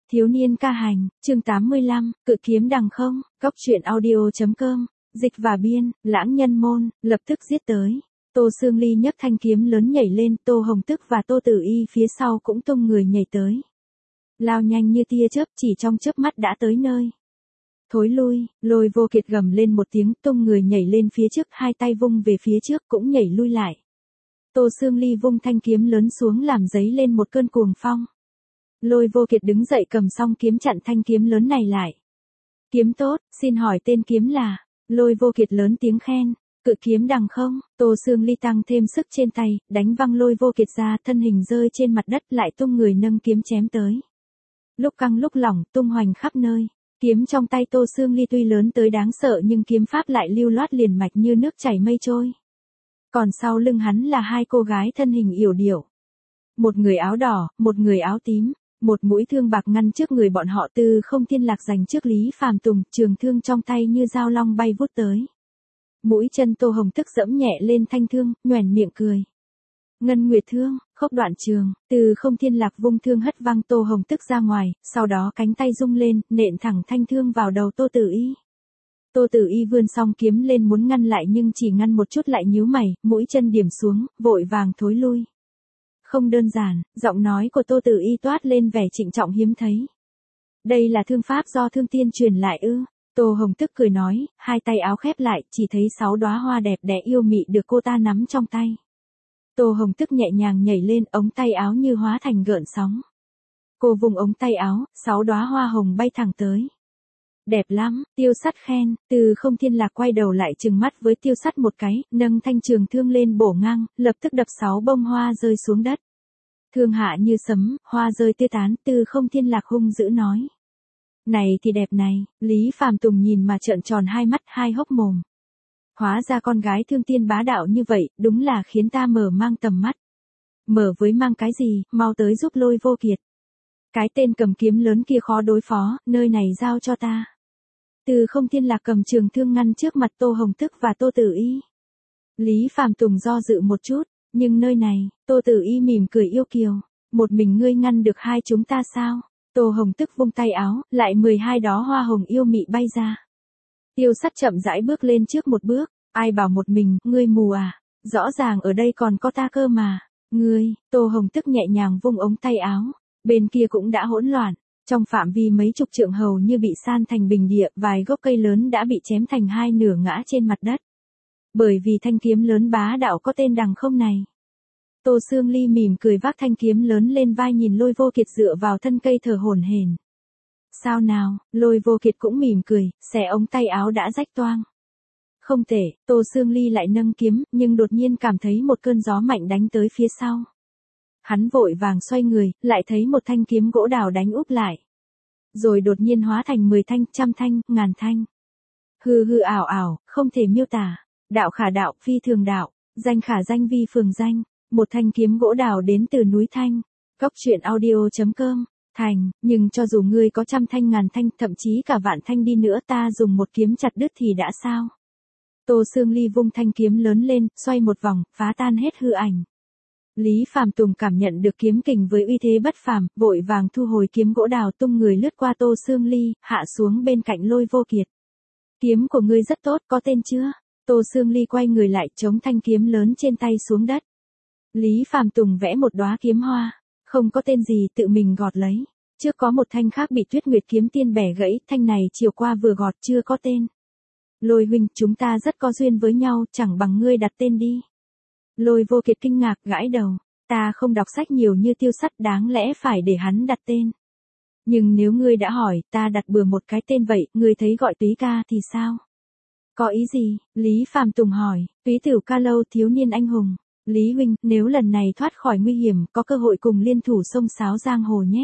Thiếu niên ca hành, chương 85, cự kiếm đằng không, cóc truyện audio.com, dịch và biên, lãng nhân môn, lập tức giết tới. Tô Sương Ly nhấc thanh kiếm lớn nhảy lên, Tô Hồng Tức và Tô Tử Y phía sau cũng tung người nhảy tới. Lao nhanh như tia chớp, chỉ trong chớp mắt đã tới nơi. Thối lui, Lôi Vô Kiệt gầm lên một tiếng, tung người nhảy lên phía trước, hai tay vung về phía trước cũng nhảy lui lại. Tô Sương Ly vung thanh kiếm lớn xuống làm dấy lên một cơn cuồng phong. Lôi Vô Kiệt đứng dậy cầm song kiếm chặn thanh kiếm lớn này lại. Kiếm tốt, xin hỏi tên kiếm là? Lôi Vô Kiệt lớn tiếng khen. Cự kiếm đằng không, Tô Sương Ly tăng thêm sức trên tay, đánh văng Lôi Vô Kiệt ra, thân hình rơi trên mặt đất, lại tung người nâng kiếm chém tới. Lúc căng lúc lỏng, tung hoành khắp nơi. Kiếm trong tay Tô Sương Ly tuy lớn tới đáng sợ nhưng kiếm pháp lại lưu loát liền mạch như nước chảy mây trôi. Còn sau lưng hắn là hai cô gái thân hình yểu điệu. Một người áo đỏ, một người áo tím. Một mũi thương bạc ngăn trước người bọn họ. Từ Không Thiên Lạc giành trước Lý Phàm Tùng, trường thương trong tay như dao long bay vút tới. Mũi chân Tô Hồng Tức giẫm nhẹ lên thanh thương, nhoẻn miệng cười. Ngân Nguyệt thương, khốc đoạn trường, Từ Không Thiên Lạc vung thương hất văng Tô Hồng Tức ra ngoài, sau đó cánh tay rung lên, nện thẳng thanh thương vào đầu Tô Tử Y. Tô Tử Y vươn song kiếm lên muốn ngăn lại nhưng chỉ ngăn một chút lại nhíu mày, mũi chân điểm xuống, vội vàng thối lui. Không đơn giản, giọng nói của Tô Tử Y toát lên vẻ trịnh trọng hiếm thấy. Đây là thương pháp do Thương Tiên truyền lại ư? Tô Hồng Tức cười nói, hai tay áo khép lại, chỉ thấy 6 đóa hoa đẹp đẽ yêu mị được cô ta nắm trong tay. Tô Hồng Tức nhẹ nhàng nhảy lên, ống tay áo như hóa thành gợn sóng. Cô vùng ống tay áo, 6 đóa hoa hồng bay thẳng tới. Đẹp lắm, Tiêu Sắt khen. Từ Không Thiên Lạc quay đầu lại trừng mắt với Tiêu Sắt một cái, nâng thanh trường thương lên bổ ngang, lập tức đập 6 bông hoa rơi xuống đất. Thương hạ như sấm, hoa rơi tia tán. Từ Không Thiên Lạc hung dữ nói. Này thì đẹp này, Lý Phàm Tùng nhìn mà trợn tròn hai mắt hai hốc mồm. Hóa ra con gái Thương Tiên bá đạo như vậy, đúng là khiến ta mở mang tầm mắt. Mở với mang cái gì, mau tới giúp Lôi Vô Kiệt. Cái tên cầm kiếm lớn kia khó đối phó, nơi này giao cho ta. Từ Không Thiên Lạc cầm trường thương ngăn trước mặt Tô Hồng Tức và Tô Tử Y. Lý Phàm Tùng do dự một chút, nhưng nơi này, Tô Tử Y mỉm cười yêu kiều. Một mình ngươi ngăn được hai chúng ta sao? Tô Hồng Tức vung tay áo, lại 12 đóa hoa hồng yêu mị bay ra. Tiêu Sắt chậm rãi bước lên trước một bước, ai bảo một mình, ngươi mù à? Rõ ràng ở đây còn có ta cơ mà. Ngươi, Tô Hồng Tức nhẹ nhàng vung ống tay áo, bên kia cũng đã hỗn loạn. Trong phạm vi mấy chục trượng hầu như bị san thành bình địa, vài gốc cây lớn đã bị chém thành hai nửa ngã trên mặt đất. Bởi vì thanh kiếm lớn bá đạo có tên đằng không này. Tô Sương Ly mỉm cười vác thanh kiếm lớn lên vai nhìn Lôi Vô Kiệt dựa vào thân cây thở hổn hển. Sao nào, Lôi Vô Kiệt cũng mỉm cười, xẻ ống tay áo đã rách toang. Không tệ, Tô Sương Ly lại nâng kiếm, nhưng đột nhiên cảm thấy một cơn gió mạnh đánh tới phía sau. Hắn vội vàng xoay người, lại thấy một thanh kiếm gỗ đào đánh úp lại. Rồi đột nhiên hóa thành 10 thanh, 100 thanh, ngàn thanh. Hư hư ảo ảo, không thể miêu tả. Đạo khả đạo, phi thường đạo, danh khả danh vi phường danh. Một thanh kiếm gỗ đào đến từ núi Thanh. Cóc truyện audio.com. Thành, nhưng cho dù ngươi có 100 thanh ngàn thanh, thậm chí cả vạn thanh đi nữa, ta dùng một kiếm chặt đứt thì đã sao? Tô Sương Ly vung thanh kiếm lớn lên, xoay một vòng, phá tan hết hư ảnh. Lý Phàm Tùng cảm nhận được kiếm kình với uy thế bất phàm, vội vàng thu hồi kiếm gỗ đào, tung người lướt qua Tô Sương Ly, hạ xuống bên cạnh Lôi Vô Kiệt. Kiếm của ngươi rất tốt, có tên chưa? Tô Sương Ly quay người lại, chống thanh kiếm lớn trên tay xuống đất. Lý Phàm Tùng vẽ một đóa kiếm hoa, không có tên gì, tự mình gọt lấy. Trước có một thanh khác bị Tuyết Nguyệt kiếm tiên bẻ gãy, thanh này chiều qua vừa gọt chưa có tên. Lôi huynh, chúng ta rất có duyên với nhau, chẳng bằng ngươi đặt tên đi. Lôi Vô Kiệt kinh ngạc gãi đầu, ta không đọc sách nhiều như Tiêu Sắt, đáng lẽ phải để hắn đặt tên. Nhưng nếu ngươi đã hỏi, ta đặt bừa một cái tên vậy, ngươi thấy gọi Túy Ca thì sao? Có ý gì? Lý Phàm Tùng hỏi. Túy Tử Ca Lâu, thiếu niên anh hùng. Lý huynh, nếu lần này thoát khỏi nguy hiểm, có cơ hội cùng liên thủ xông xáo giang hồ nhé.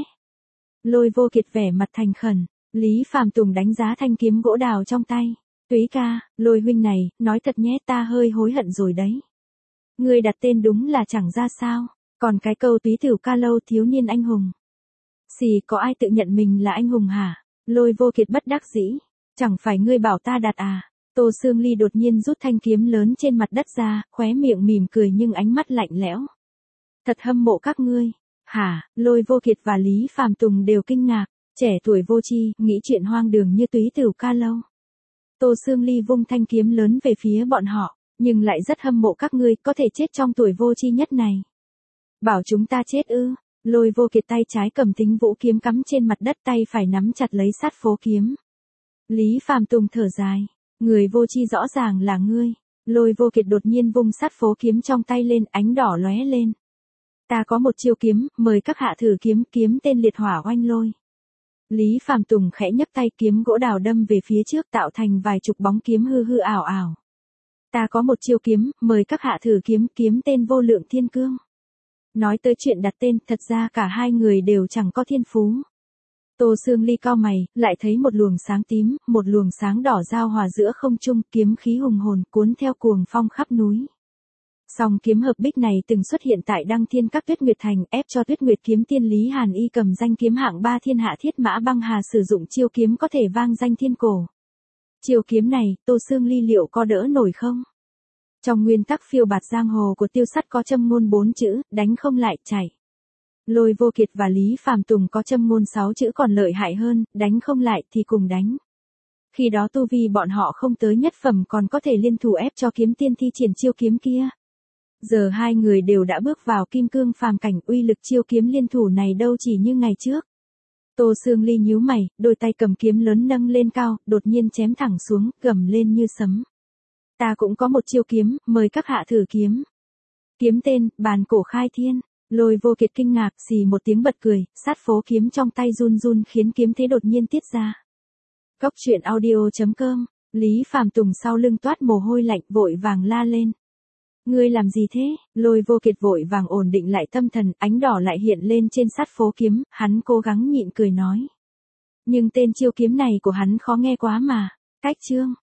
Lôi Vô Kiệt vẻ mặt thành khẩn. Lý Phàm Tùng đánh giá thanh kiếm gỗ đào trong tay. Túy ca, Lôi huynh này, nói thật nhé, ta hơi hối hận rồi đấy. Ngươi đặt tên đúng là chẳng ra sao. Còn cái câu Túy Tử Ca Lâu, thiếu niên anh hùng. Xì, có ai tự nhận mình là anh hùng hả? Lôi Vô Kiệt bất đắc dĩ. Chẳng phải ngươi bảo ta đặt à? Tô Sương Ly đột nhiên rút thanh kiếm lớn trên mặt đất ra, khóe miệng mỉm cười nhưng ánh mắt lạnh lẽo. Thật hâm mộ các ngươi. Hả? Lôi Vô Kiệt và Lý Phàm Tùng đều kinh ngạc. Trẻ tuổi vô tri, nghĩ chuyện hoang đường như túy tửu ca lâu. Tô Sương Ly vung thanh kiếm lớn về phía bọn họ, nhưng lại rất hâm mộ các ngươi có thể chết trong tuổi vô tri nhất này. Bảo chúng ta chết ư? Lôi Vô Kiệt tay trái cầm Tính Vũ kiếm cắm trên mặt đất, tay phải nắm chặt lấy sát phố kiếm. Lý Phàm Tùng thở dài, người vô tri rõ ràng là ngươi. Lôi Vô Kiệt đột nhiên vung sát phố kiếm trong tay lên, ánh đỏ lóe lên. Ta có một chiêu kiếm, mời các hạ thử kiếm, kiếm tên Liệt Hỏa Oanh Lôi. Lý Phàm Tùng khẽ nhấc tay, kiếm gỗ đào đâm về phía trước, tạo thành vài chục bóng kiếm hư hư ảo ảo. Ta có một chiêu kiếm, mời các hạ thử kiếm, kiếm tên Vô Lượng Thiên Cương. Nói tới chuyện đặt tên, thật ra cả hai người đều chẳng có thiên phú. Tô Sương Ly cau mày, lại thấy một luồng sáng tím, một luồng sáng đỏ giao hòa giữa không trung, kiếm khí hùng hồn cuốn theo cuồng phong khắp núi. Song kiếm hợp bích này từng xuất hiện tại Đăng Thiên Các Tuyết Nguyệt Thành, ép cho Tuyết Nguyệt kiếm tiên Lý Hàn Y cầm danh kiếm hạng 3 thiên hạ Thiết Mã Băng Hà sử dụng chiêu kiếm có thể vang danh thiên cổ. Chiêu kiếm này, Tô Sương Ly liệu có đỡ nổi không? Trong nguyên tắc phiêu bạt giang hồ của Tiêu Sắt có châm ngôn 4 chữ, đánh không lại, chạy. Lôi Vô Kiệt và Lý Phàm Tùng có châm ngôn 6 chữ còn lợi hại hơn, đánh không lại thì cùng đánh. Khi đó tu vi bọn họ không tới nhất phẩm còn có thể liên thủ ép cho kiếm tiên thi triển chiêu kiếm kia. Giờ hai người đều đã bước vào kim cương phàm cảnh, uy lực chiêu kiếm liên thủ này đâu chỉ như ngày trước. Tô Sương Ly nhíu mày, đôi tay cầm kiếm lớn nâng lên cao, đột nhiên chém thẳng xuống, gầm lên như sấm. Ta cũng có một chiêu kiếm, mời các hạ thử kiếm. Kiếm tên, Bàn Cổ Khai Thiên. Lôi Vô Kiệt kinh ngạc, xì một tiếng bật cười, sát phố kiếm trong tay run run khiến kiếm thế đột nhiên tiết ra. Cốc truyện audio.com, Lý Phàm Tùng sau lưng toát mồ hôi lạnh, vội vàng la lên. Ngươi làm gì thế? Lôi Vô Kiệt vội vàng ổn định lại tâm thần, ánh đỏ lại hiện lên trên sát phố kiếm, hắn cố gắng nhịn cười nói. Nhưng tên chiêu kiếm này của hắn khó nghe quá mà. Cách chương.